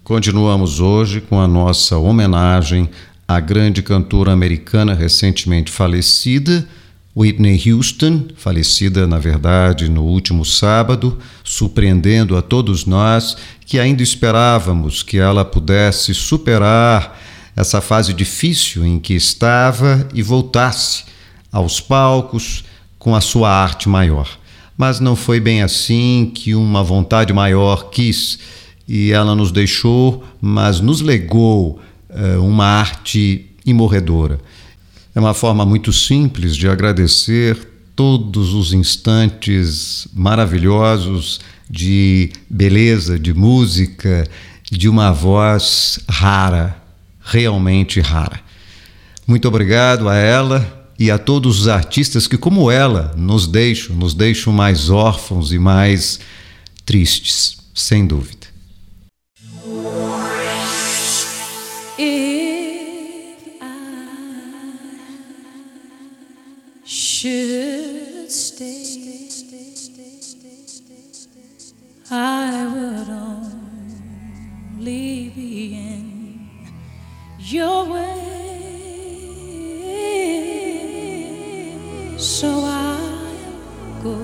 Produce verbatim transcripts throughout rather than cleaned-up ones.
Continuamos hoje com a nossa homenagem à grande cantora americana recentemente falecida, Whitney Houston, falecida, na verdade, no último sábado, surpreendendo a todos nós que ainda esperávamos que ela pudesse superar essa fase difícil em que estava e voltasse aos palcos com a sua arte maior. Mas não foi bem assim que uma vontade maior quis, e ela nos deixou, mas nos legou uh, uma arte imorredora. É uma forma muito simples de agradecer todos os instantes maravilhosos de beleza, de música, de uma voz rara, realmente rara. Muito obrigado a ela e a todos os artistas que, como ela, nos deixam, nos deixam mais órfãos e mais tristes, sem dúvida. If I should stay, I would only be in your way, so I'll go,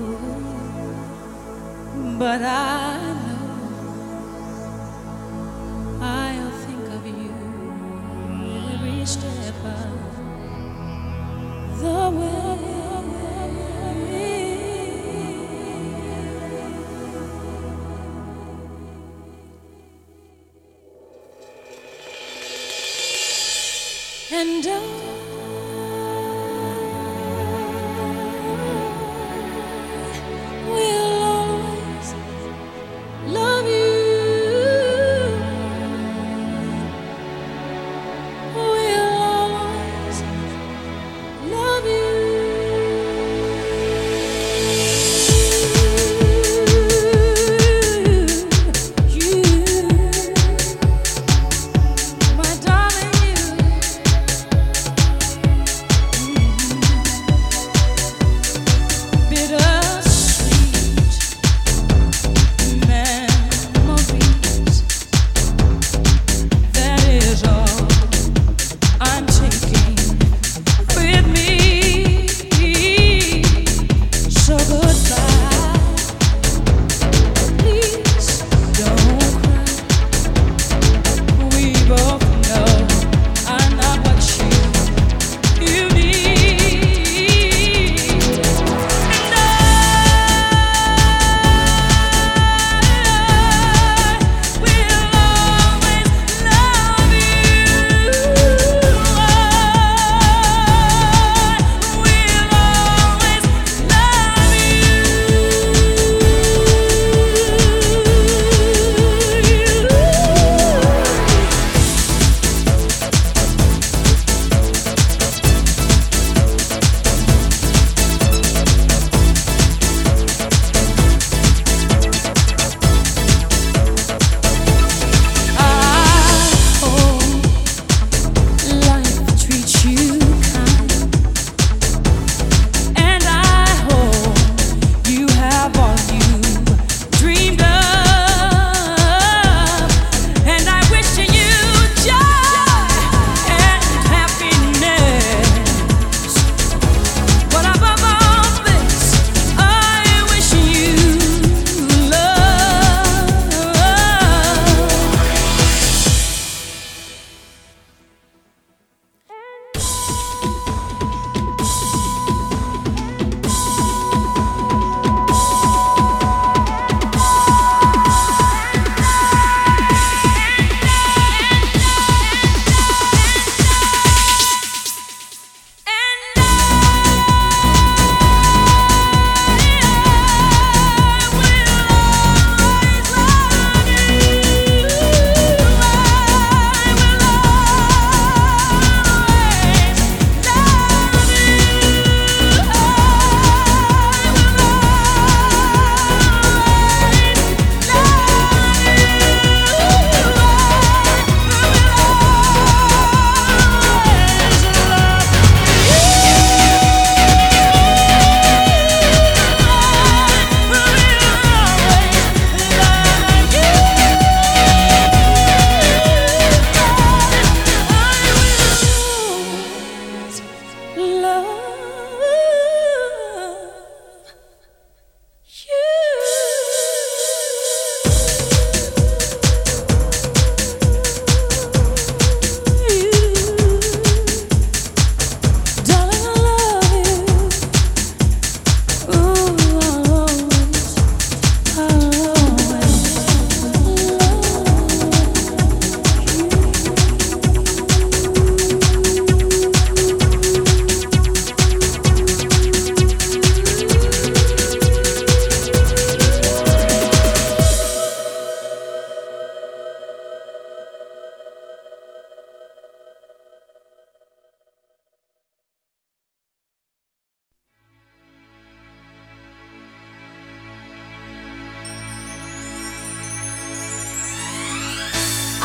but I know I'll think of you every step of the way. And I will always love you. Will always love you. You, my darling, you.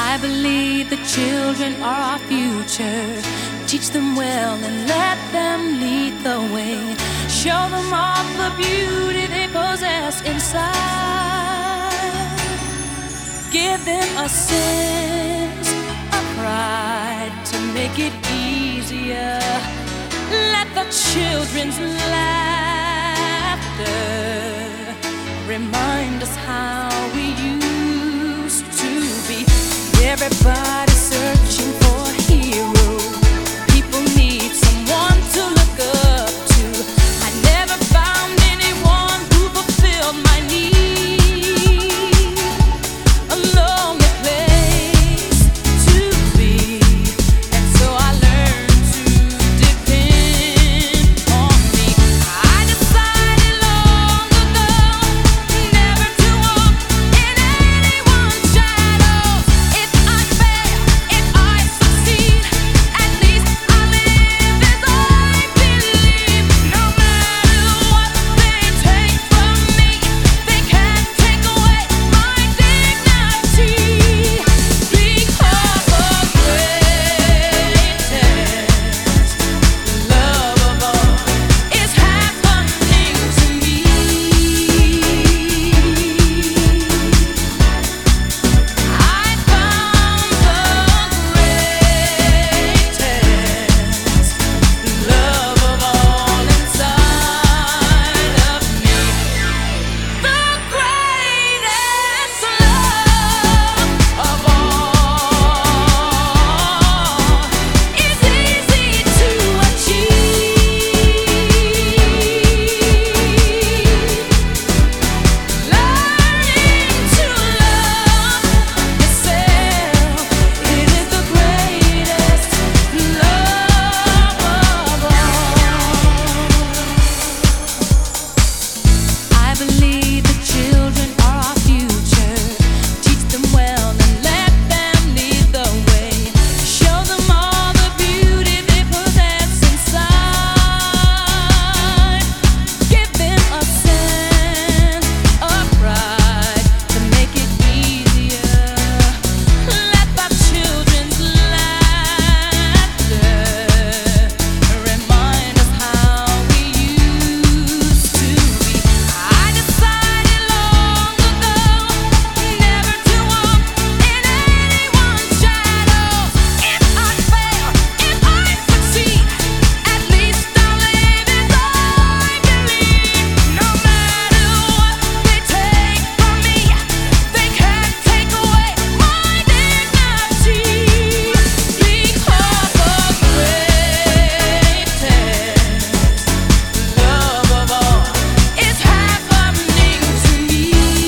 I believe the children are our future. Teach them well and let them lead the way. Show them all the beauty they possess inside. Give them a sense of pride to make it easier. Let the children's laughter remind us how we used to be. Everybody's searching for a hero. People need someone to look up to. I never found anyone who fulfilled my need. A lonely place to be, and so I learned to depend on me. I decided long ago never to walk in anyone's shadows. If I fail, if I succeed, at least I live as I believe. No matter what they take from me, they can't take away my dignity. Because the greatest love of all is happening to me. I found the greatest love of all inside of me. The greatest love of all is easy to achieve. Learning to love yourself, it is the greatest love of all. I believe the children are our future. Teach them well and let them lead the way. Show them all the beauty they possess inside. Give them a sense of pride to make it easier. Let the children's laughter remind us how we used to be. I decided long ago never to walk in anyone's shadows. If I fail, if I succeed, at least I'll live as I believe. No matter what they take from me, they can't take away my dignity. Because the greatest love of all is happening to me.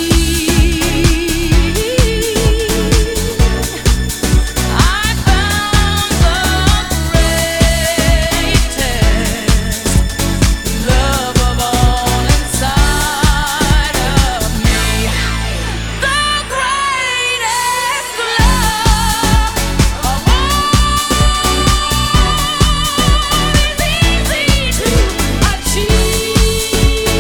I found the greatest love of all inside of me. The greatest love of all is easy to achieve.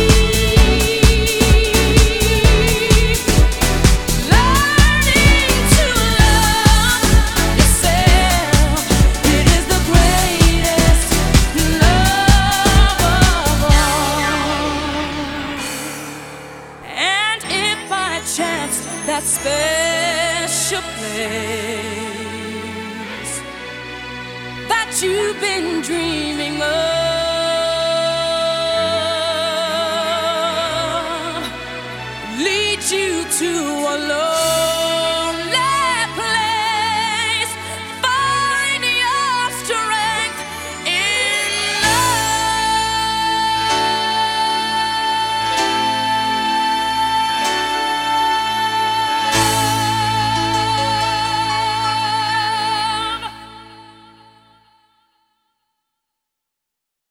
Learning to love yourself, it is the greatest love of all. And if by chance that special place that you've been dreaming of leads you to a lonely place, find your strength in love.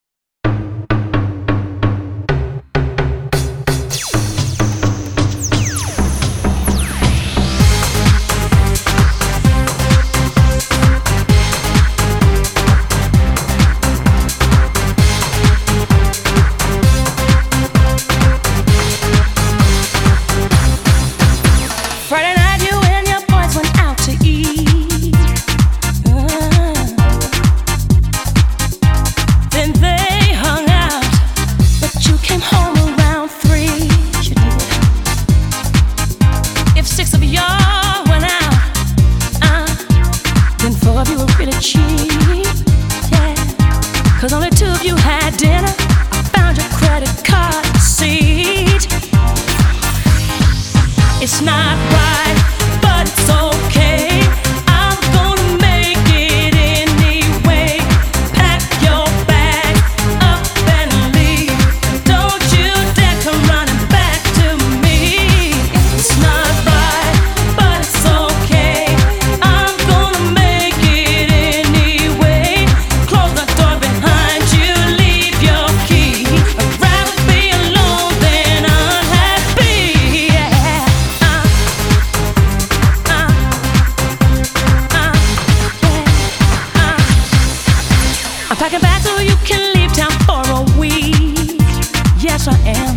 packing back so you can leave town for a week. Yes, I am.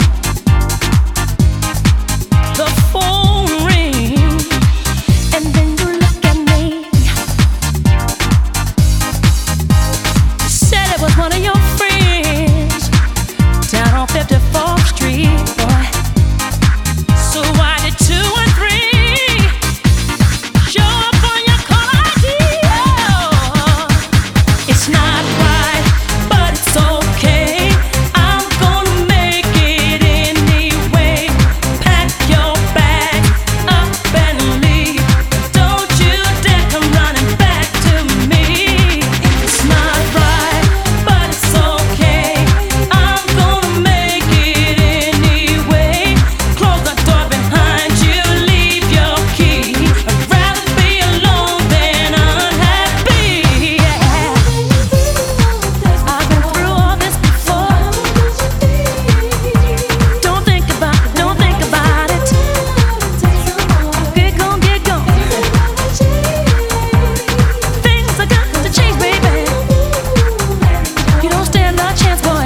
The phone rings, and then you look at me. You said it was one of your friends down on fifty-fourth Street, boy. So why did two and three show up on your call I D? Oh, it's not right, but it's okay. I'm gonna make it anyway. Pack your bags up and leave. Don't you dare come running back to me. It's not right, but it's okay. I'm gonna make it anyway. Close the door behind you, leave your key. I'd rather be alone than unhappy. I've been through all this before. Don't think about it, don't think about it. Get gone, get gone. Things are got to change, baby. You don't stand a chance, boy.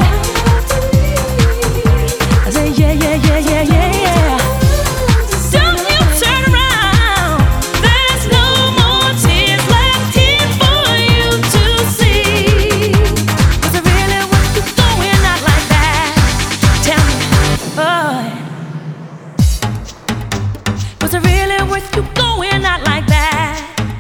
I say yeah, yeah, yeah, yeah, yeah, yeah. Don't you turn around. There's no more tears left here for you to see. Was it really worth you going out like that? Tell me, boy. Was it really worth you going out like that?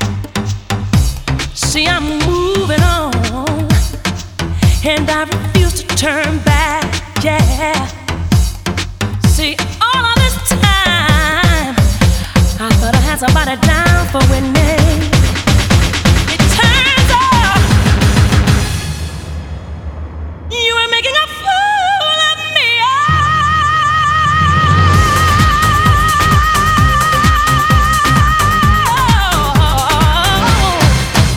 See, I'm moving on, and I refuse to turn back. Yeah. See, all of this time, I thought I had somebody down for with me. It turns out you were making a fool of me. Oh,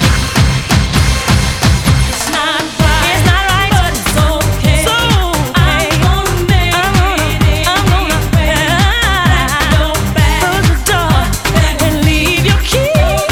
it's not right, it's not right, but it's okay. So I'm gonna make I'm gonna, it I'm gonna anyway. Pack your bags close the door and leave your key.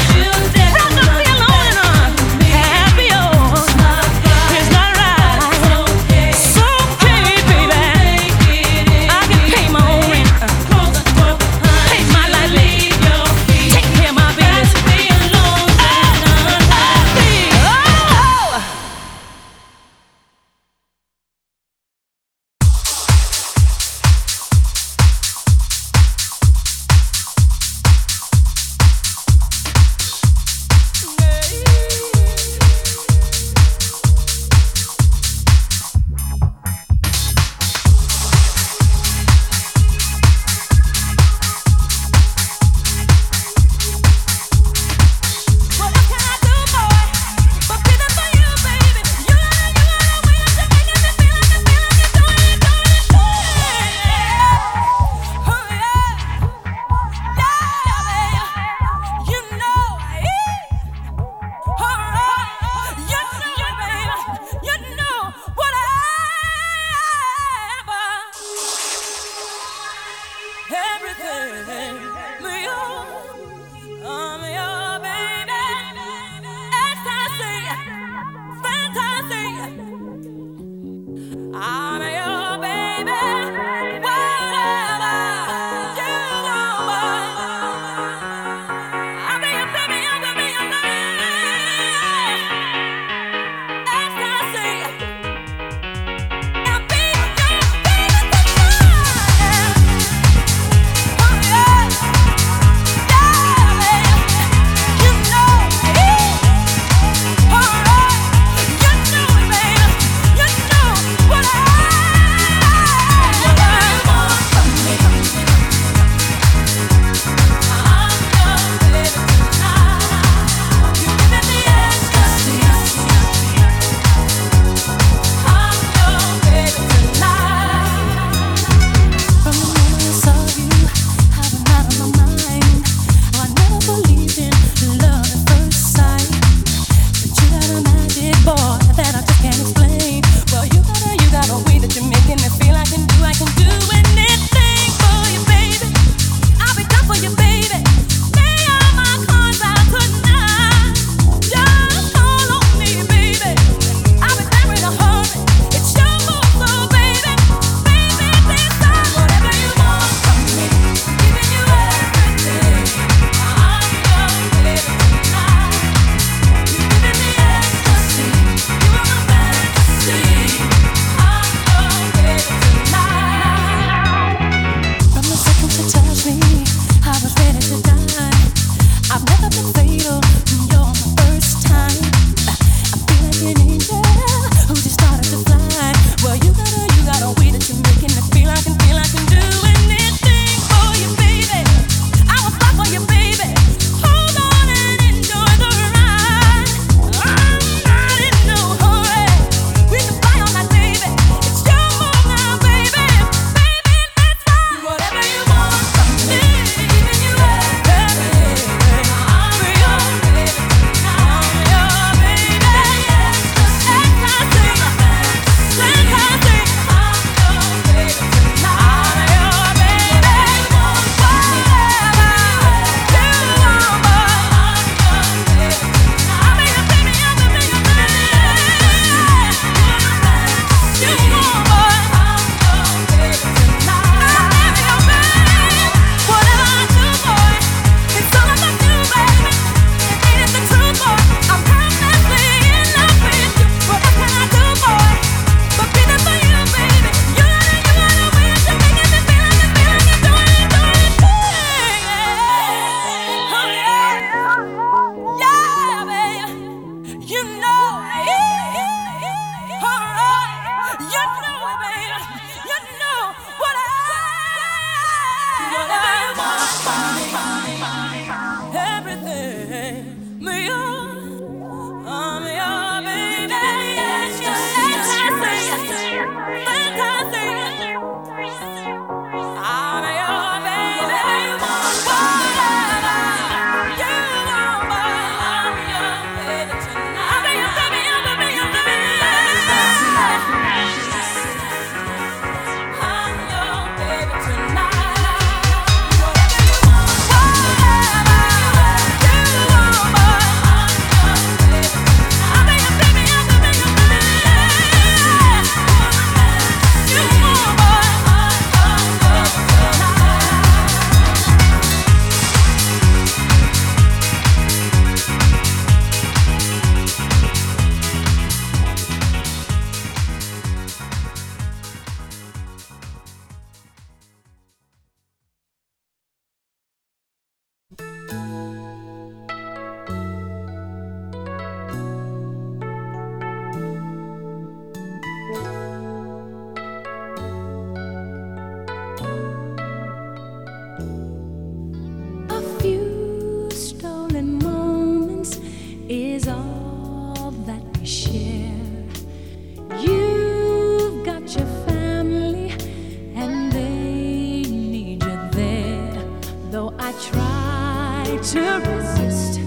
to resist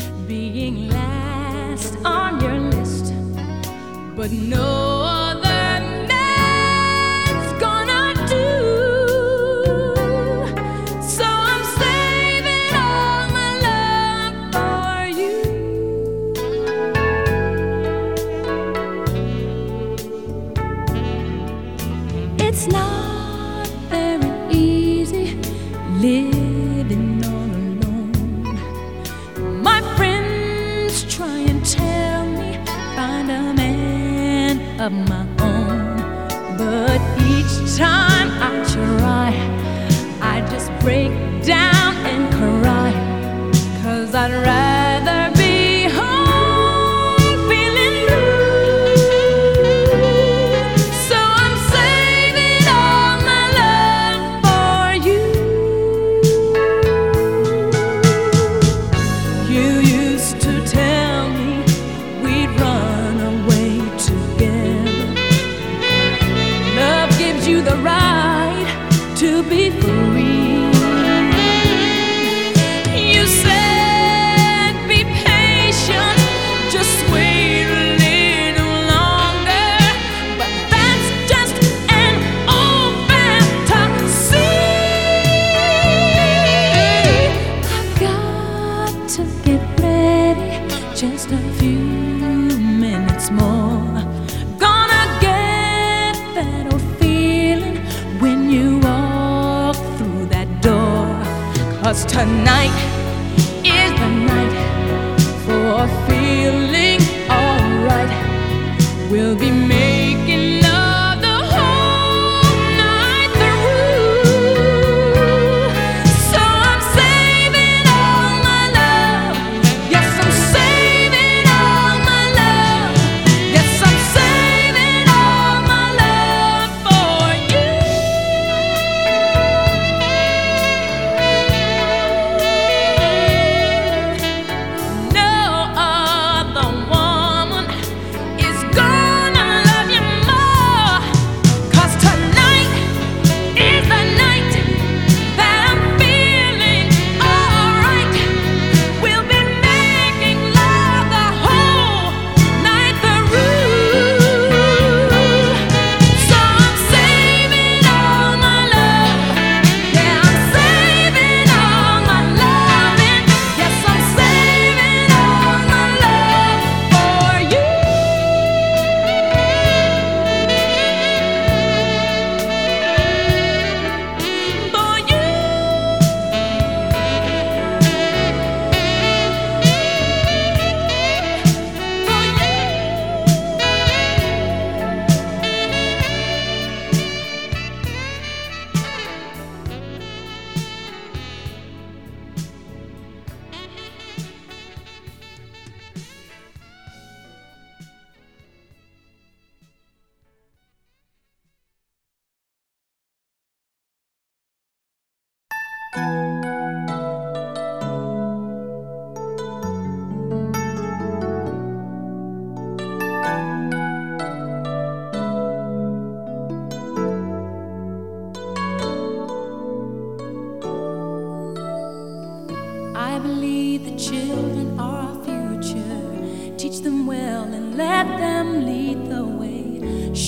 being last on your list, but no other man's gonna do. So I'm saving all my love for you. It's not very easy living all alone. My friends try and tell me find a man of my own, but each time I try, I just break down and cry, 'cause I'd rather be home feeling blue. So I'm saving all my love for you. You used to tell me we'd run away together. Love gives you the right to be free. You said be patient, just wait a little longer, but that's just an old fantasy. I've got to get ready, just a few minutes more. Gonna get that old feeling when you walk through that door, 'cause tonight is the night for feeling alright. We'll be making love the whole night through. So I'm saving all my love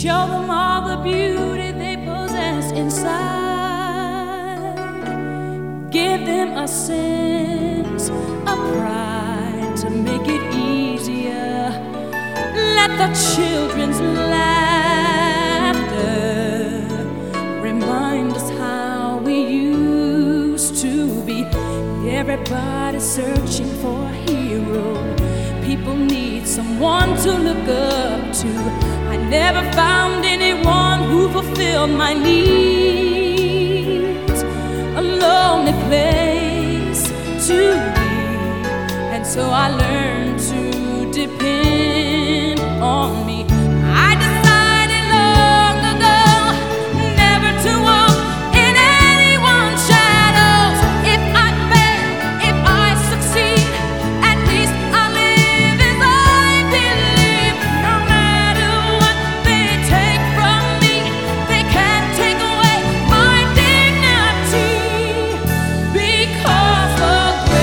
Show them all the beauty they possess inside. Give them a sense of pride to make it easier. Let the children's laughter remind us how we used to be. Everybody's searching for a hero. People need someone to look up to. I never found anyone who fulfilled my needs. A lonely place to be, and so I learned to depend on me. I decided long ago never to walk in anyone's shadows. If I fail, if I succeed, at least I'll live as I believe. No matter what they take from me, they can't take away my dignity. Because the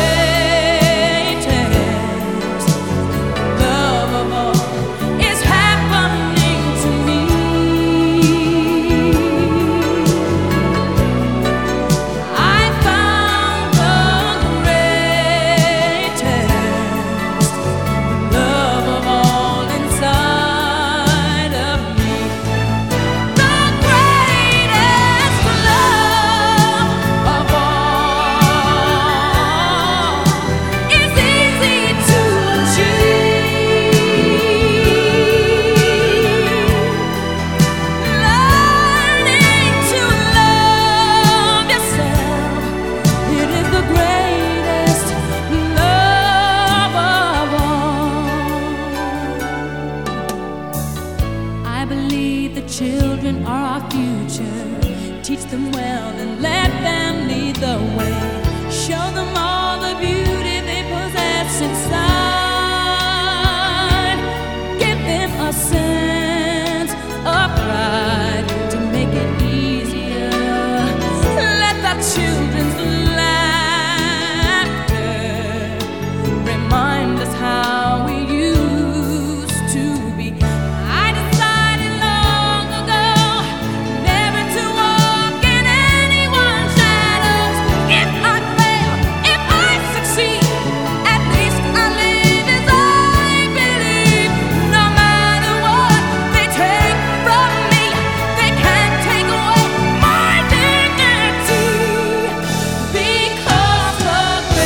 greatest love of all is happening to me. I found the greatest love of all inside of me. The greatest love of all is easy to achieve. Learning to love yourself, it is the greatest love of all. I believe the children are our future. Teach them well and let them lead the way. Show them all the beauty they possess inside. Give them a sense of pride to make it easier. Let the children's laughter remind us how we used to be. I decided long ago never to walk in anyone's shadows. If I fail, if I succeed, at least I live as I believe. No matter what they take from me, they can't take away my dignity. Because the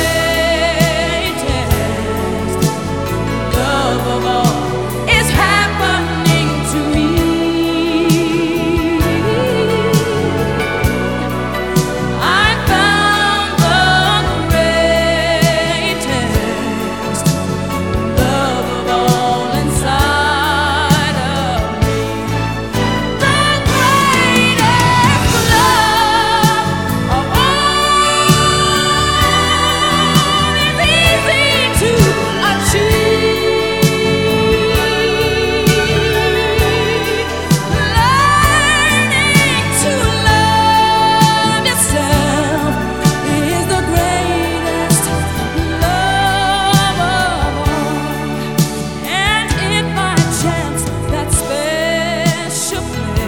greatest love of all is happening to me. I found the greatest love of all inside of me. The greatest love of all is easy to achieve. Learning to love yourself is the greatest love of all. And if by chance that special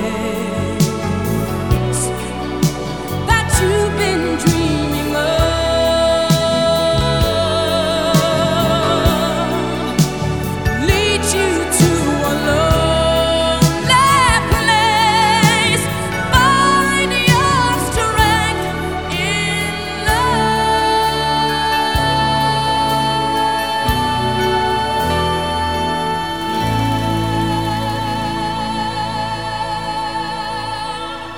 place that you've been dreaming of leads you to a lonely place, find your strength in love.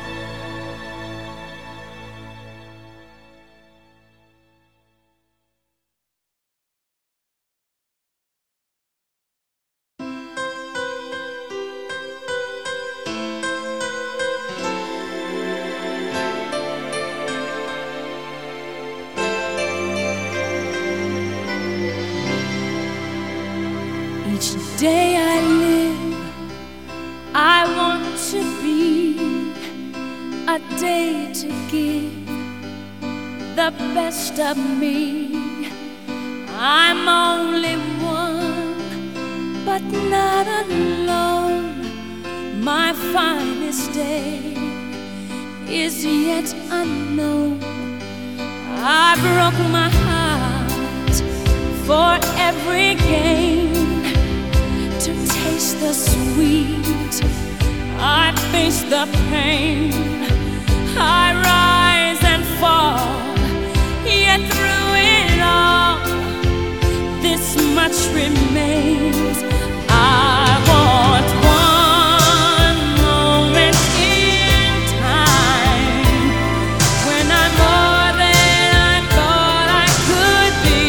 Each day I live, I want to be a day to give the best of me. I'm only one, but not alone. my finest day is yet unknown. I broke my heart for every gain. To taste the sweet, I face the pain. I rise and fall, yet through it all, this much remains. I want one moment in time when I'm more than I thought I could be,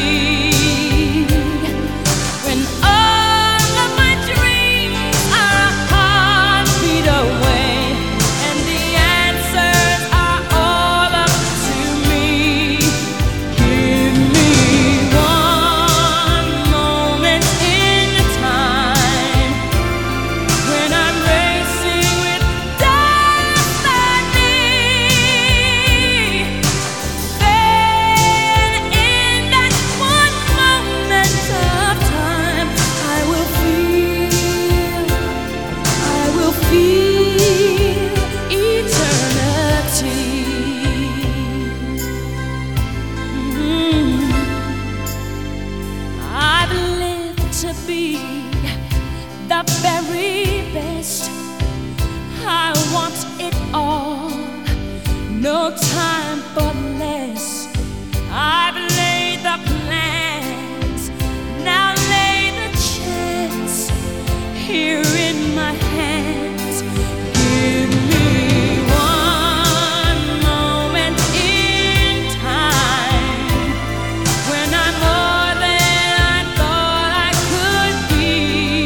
when all of my dreams are a heartbeat away, and the answers are all up to me. Give me one moment in time when I'm racing with destiny. Then in that one moment of time, I will feel, I will feel eternity. Mhm. I've lived to be the very best. I want it all, no time for less. I've laid the plans, now lay the chance here in my hands. Give me one moment in time when I'm more than I thought I could be,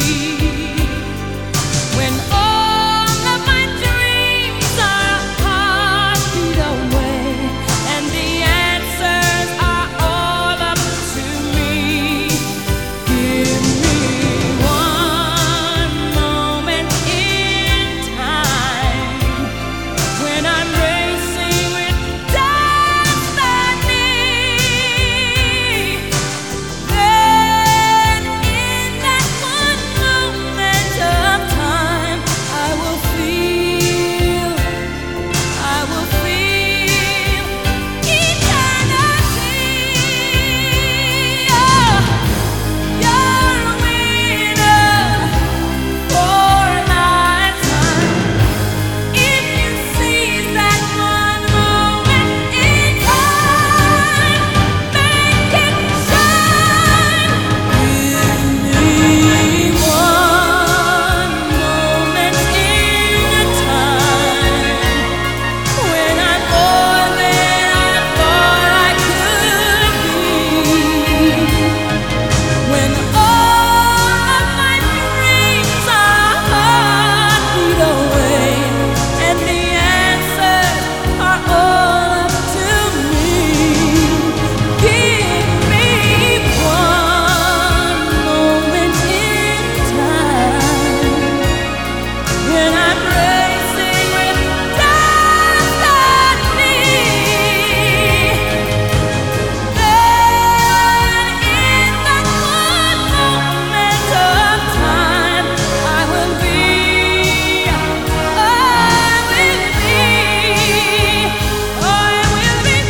when all of my dreams are a heartbeat away, and the answers are all up to me. Give me one moment in time when I'm racing with destiny. Then in that one moment of time, I will feel, I will feel eternity. Oh, you're a winner for a lifetime if you seize that one moment in time. Make it shine. Give me one moment in time when I'm more than I thought I could be, when all of my dreams are a heartbeat away, and the answers are all up to me. Give me one moment in time when I'm racing with destiny. Then in that one moment of time, I will be, I will be, I will be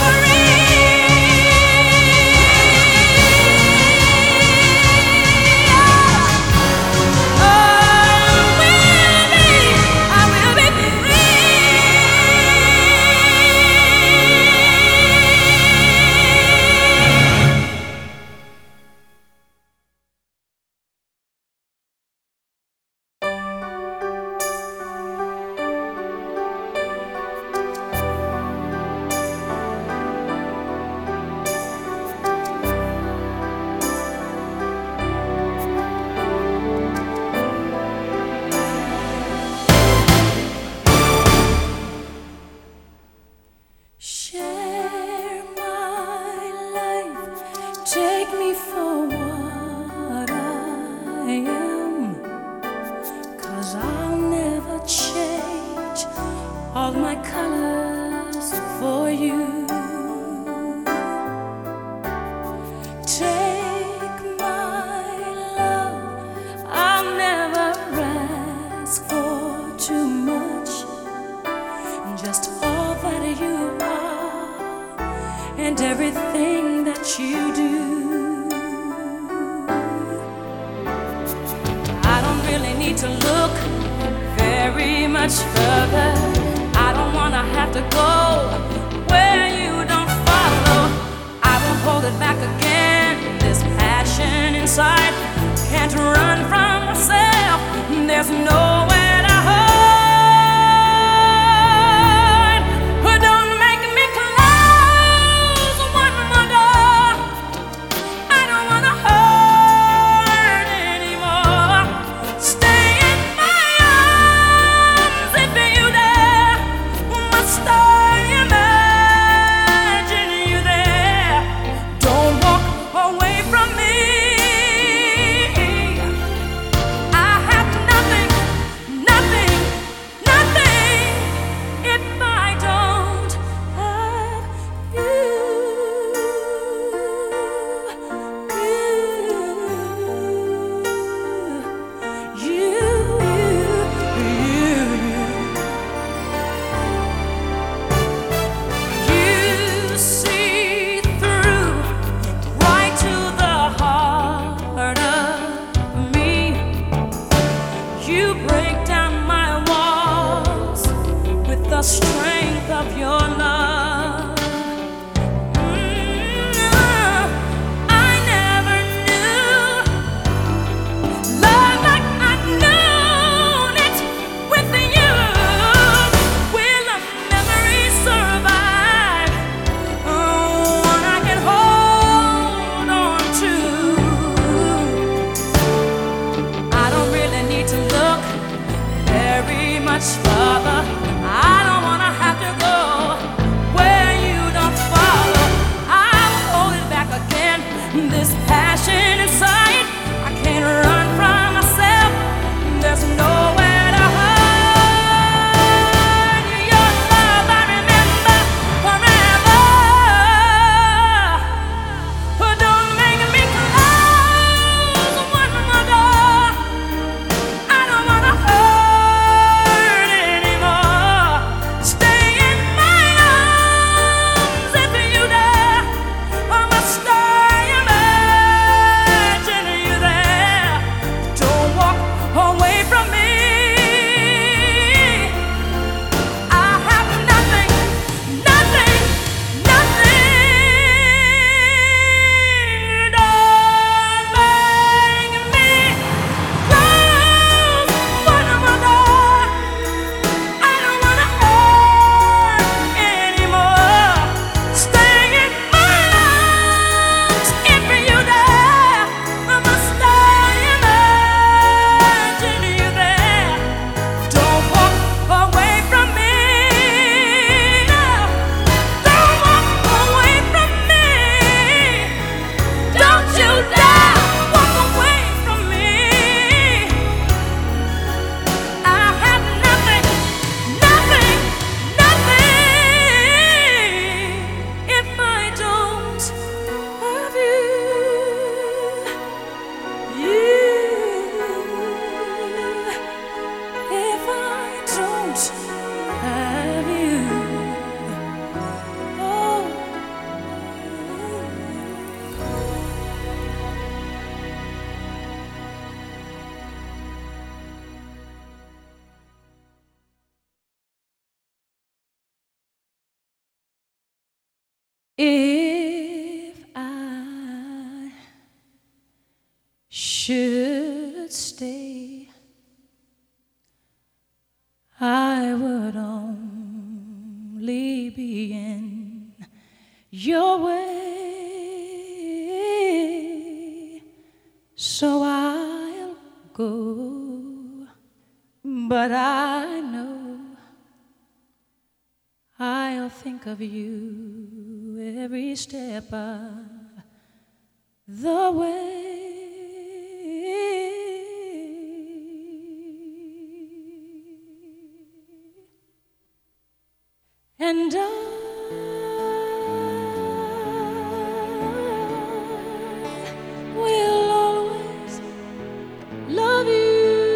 share my life, take me for what I am, 'cause I'll never change all my colors for you. Take my love, I'll never ask for need to look very much further. I don't wanna have to go where you don't follow. I won't hold it back again. This passion inside can't run from myself. There's nowhere to hide. But don't make me close one more door. I don't wanna hurt anymore. Stay in my arms if you dare. Must I imagine you there? Don't walk away from me. I have nothing, nothing, nothing if I don't have you. You, you, you, you see through right to the heart of me. You break down my walls with the strength of your love. Mm, I never knew love like I've known it with you. Will a memory survive? Oh, one I can hold on to. I don't really need to look very much further. I don't wanna have to go where you don't follow. I'll hold it back again. This passion inside, I can't run from myself. There's nowhere to hide. Your love I remember forever. But don't make me close one more door. I don't wanna hurt anymore. Stay in my arms if you dare. Or must I imagine you there? Don't walk away from me. I have nothing, nothing, nothing. Don't make me close one more door. I don't wanna hurt anymore. Stay in my arms if you dare. Or must I imagine you there? Don't walk away from me. Don't walk away from me. Don't you dare walk away from me. I have nothing, nothing, nothing if I don't have you. You, if I don't have you. Oh. If I should stay, I would only be in your way. So I'll go, but I know I'll think of you every step of the way. And I will always love you.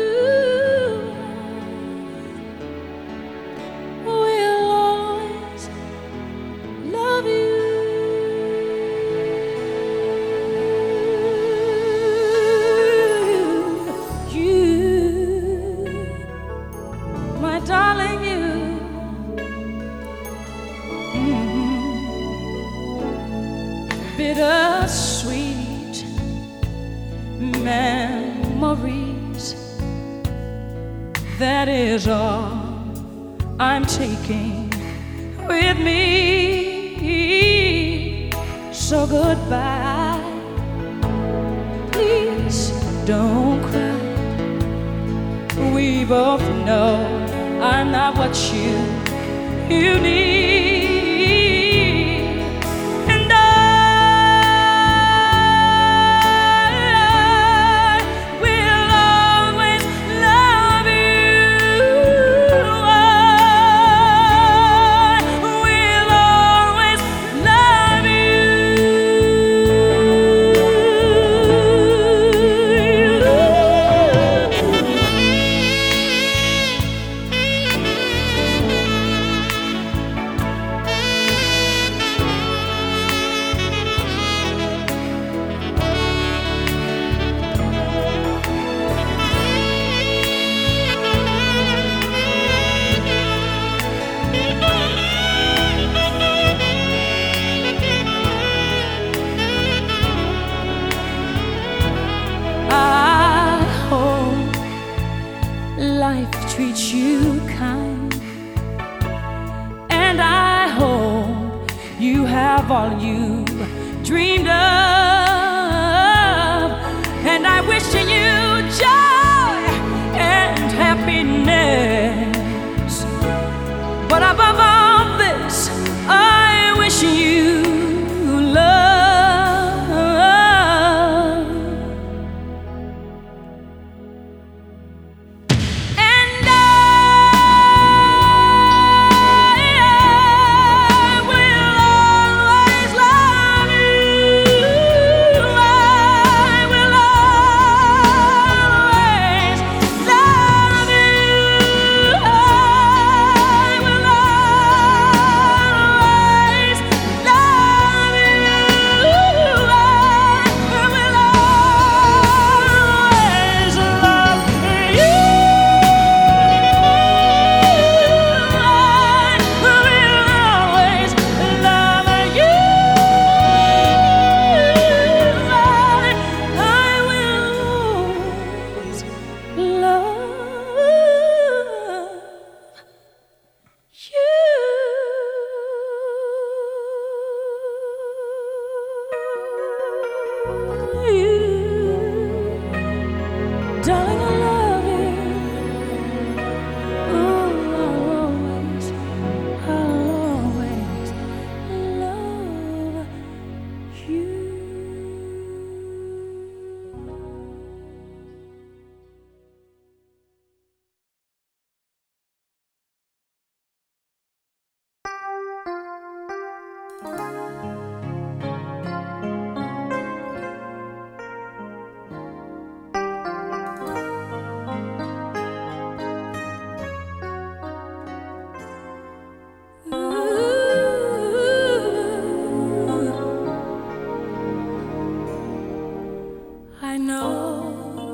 Will always love you. memories. That is all I'm taking with me. So goodbye. Please don't cry. We both know I'm not what you you need, and I will always love you. I will always love life treats you kind, and I hope you have all you dreamed of, and I wish you joy and happiness, but above all this I wish you love. Darling, I love you. Ooh, I'll always, I'll always love you. I know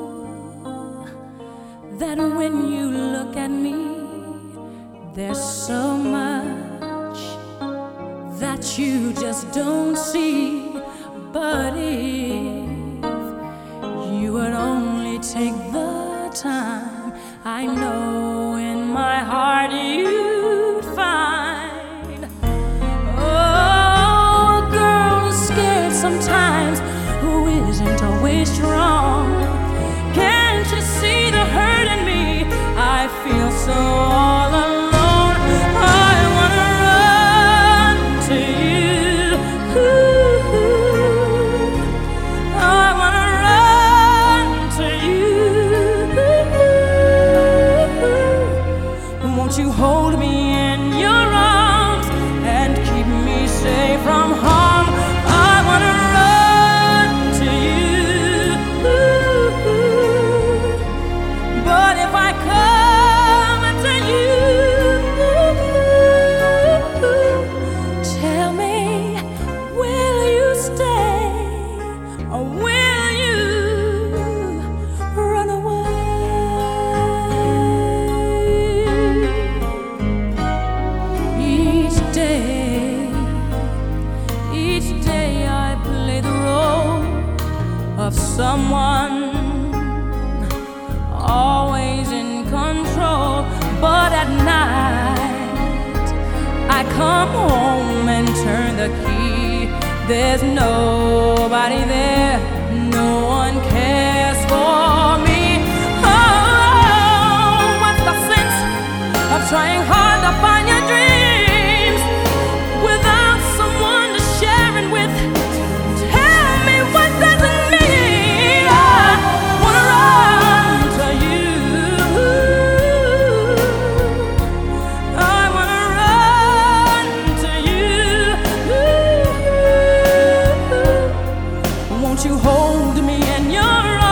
that when you look at me, there's so much that you just don't see. But if you would only take the time, I know in my heart you'd find, oh, a girl who's scared sometimes, who isn't always strong. Can't you see the hurt in me? I feel so all alone. I wanna run to you. Ooh, I wanna run to you. one, always in control. But at night, I come home and turn the key. There's nobody there, no one cares for me. Oh, what's the sense of trying hard to find your dreams without someone to share it with? Tell me, what does it mean? I wanna run to you. I wanna run to you. Won't you hold me in your arms?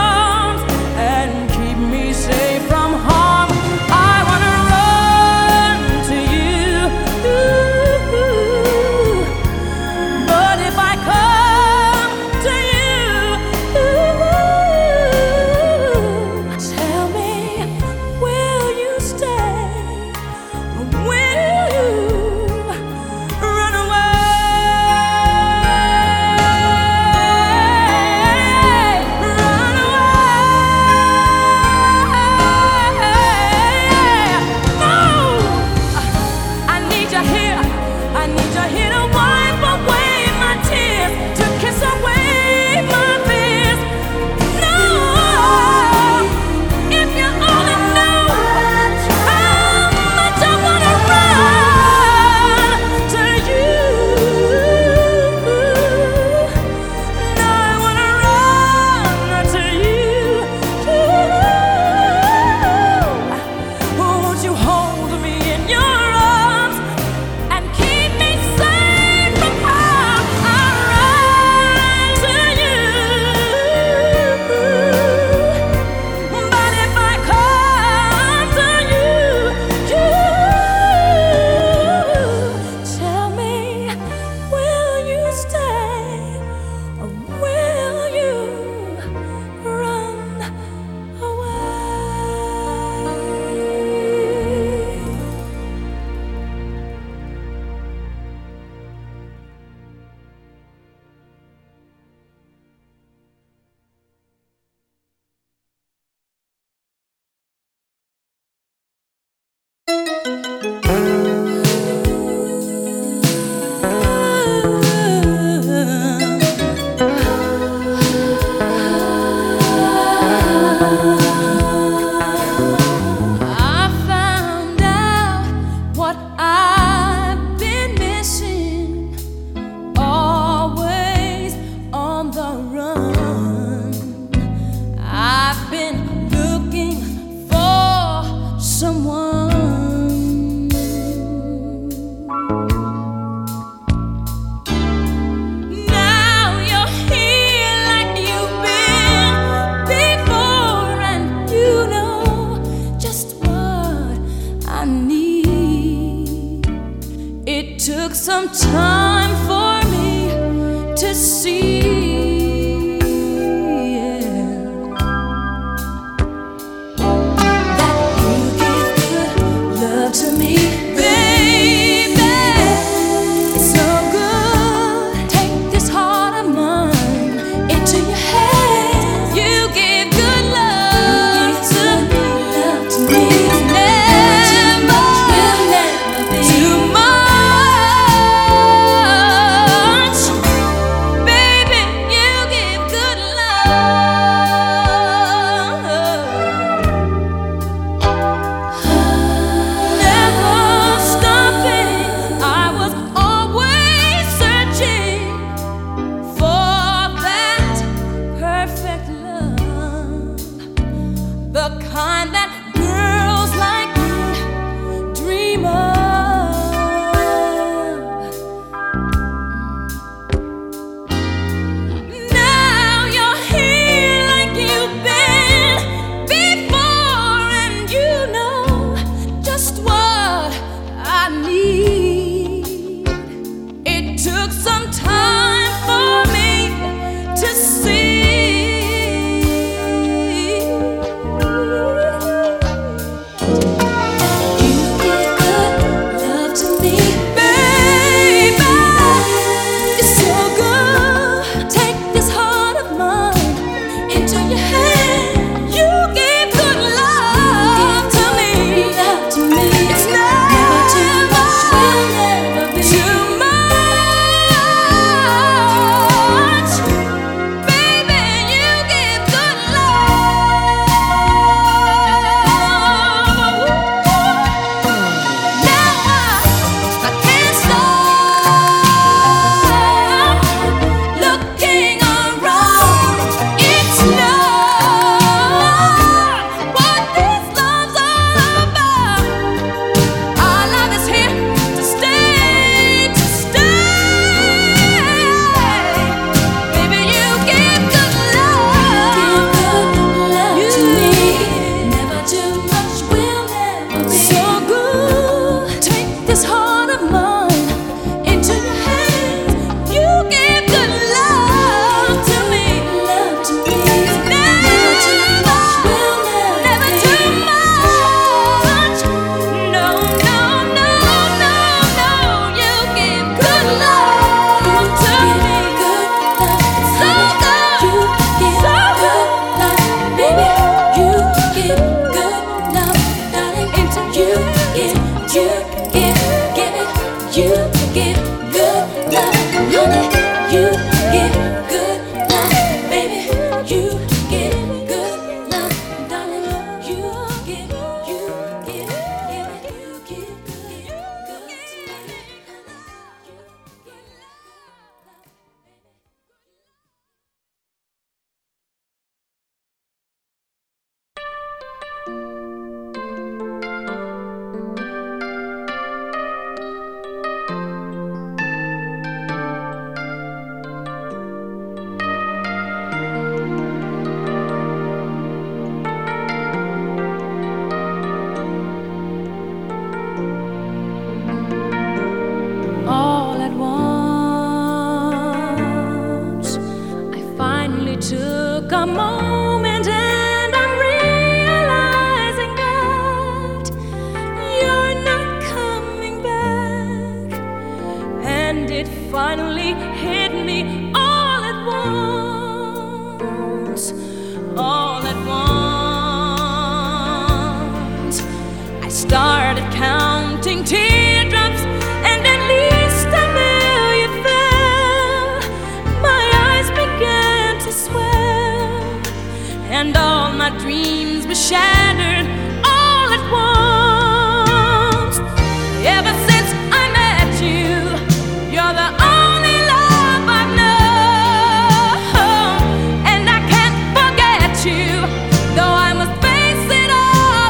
started counting teardrops, and at least a million fell. My eyes began to swell, and all my dreams were shattered all at once. Ever since I met you, you're the only love I've known, and I can't forget you, though I must face it all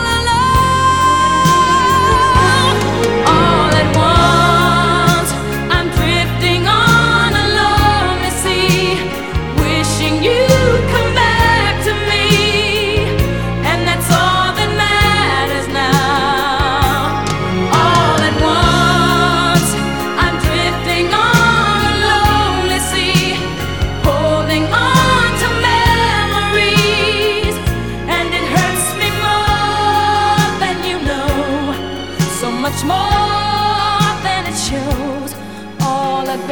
alone. All at once, I'm drifting on a lonely sea, wishing you'd come back to me, and that's all that matters now. All at once, I'm drifting on a lonely sea, holding on to memories, and it hurts me more than you know, so much more than it shows. All at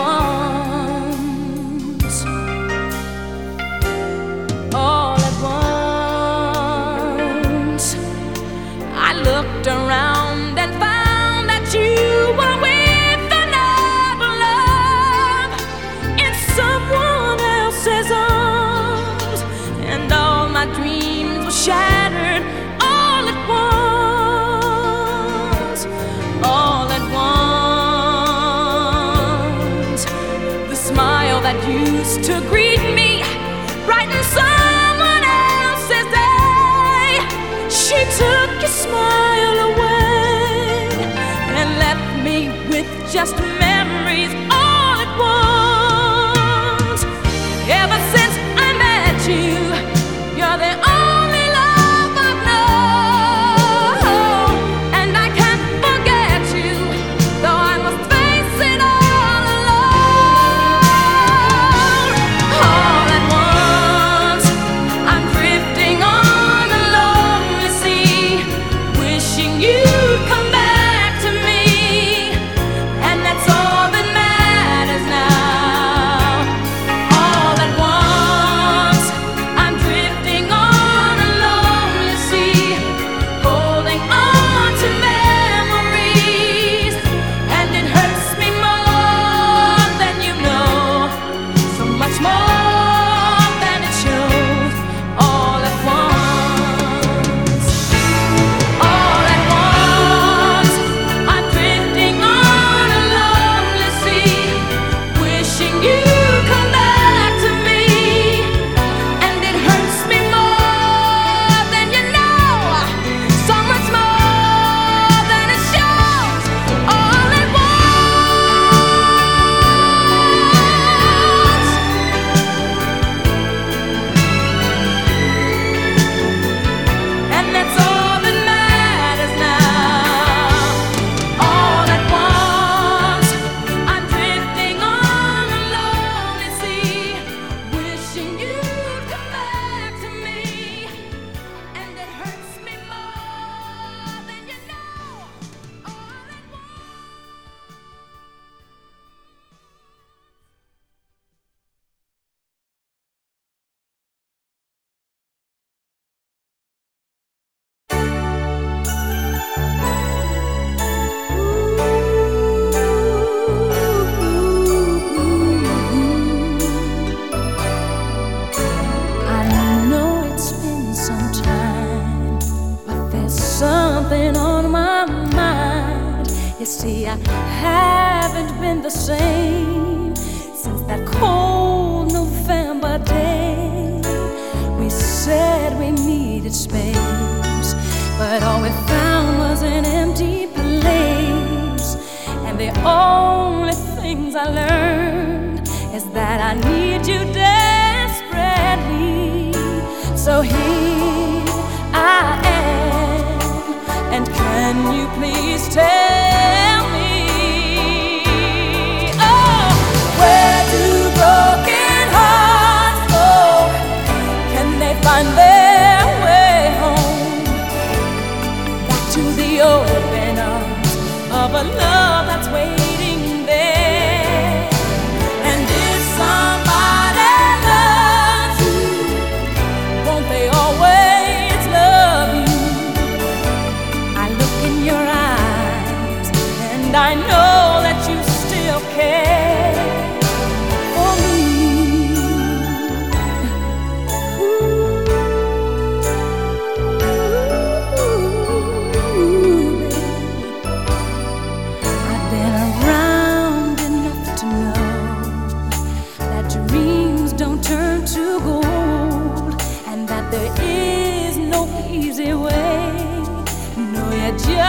once, all at once, I looked around and found that you were with another love in someone else's arms, and all my dreams were shattered all at once. All at once, the smile that used to greet me brightened someone else's day. She took your smile away and left me with just memories all at once. Ever since I met you, you're the only love I've known, and I can't forget you, though I must face it all alone. All at once, I'm drifting on a lonely sea, wishing you'd come back to me, and that's all that matters now. All at once, I'm drifting on a lonely sea, holding on to memories, and it hurts me more than you know, so much more than it shows. All at once, all at once, I'm drifting on a lonely sea, wishing you'd come back to me, and it hurts me more than you know, so much more than it shows. All at once, and that's all that matters now. All at once, I'm drifting on a lonely sea, wishing you'd come back to me, and it hurts me more than you know. All at once. I know it's been some time, but there's something on my mind. You see, I haven't been the same since that cold November day. We said we needed space, but all we found was an empty place. And the only things I learned is that I need you desperately. So here I am, and can you please tell me, oh, where do broken hearts go? Can they find their way home back to the open arms of a love that's waiting there? And if somebody loves you, won't they always love you? I look in your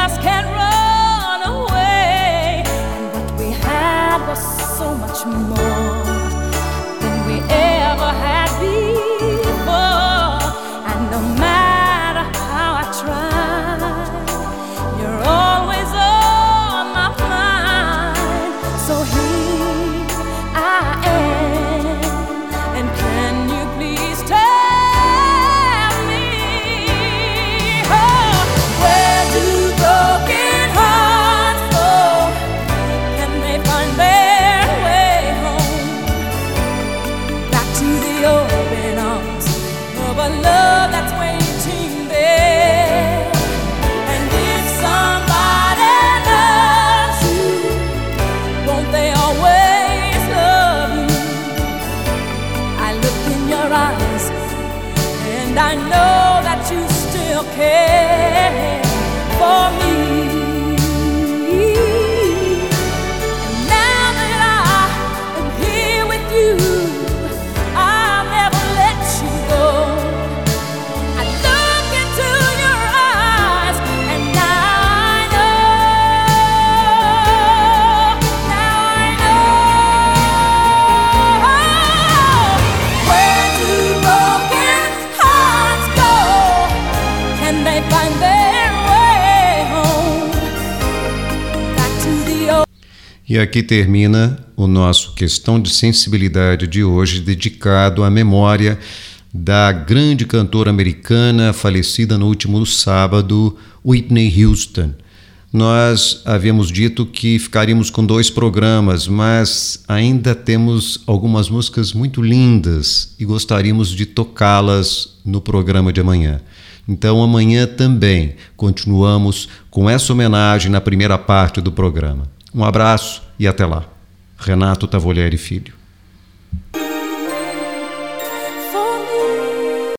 just can't run away. And what we had was so much more than we ever had before. And no matter how I try, you're always on my mind. So here I am, and can you please tell me, oh, where do broken hearts go? Can they find their way home? Back to the open arms of a love that's waiting there. And if somebody loves you, won't they always love you? I look in your eyes and I know that you still care for me. And now that I am here with you, I'll never let you go. I look into your eyes and now I know, now I know. Where do broken hearts go? Can they find their way home? Back to the old. E aqui termina o nosso Questão de Sensibilidade de hoje, dedicado à memória da grande cantora americana falecida no último sábado, Whitney Houston. Nós havíamos dito que ficaríamos com dois programas, mas ainda temos algumas músicas muito lindas e gostaríamos de tocá-las no programa de amanhã. Então amanhã também continuamos com essa homenagem na primeira parte do programa. Um abraço e até lá. Renato Tavolieri Filho.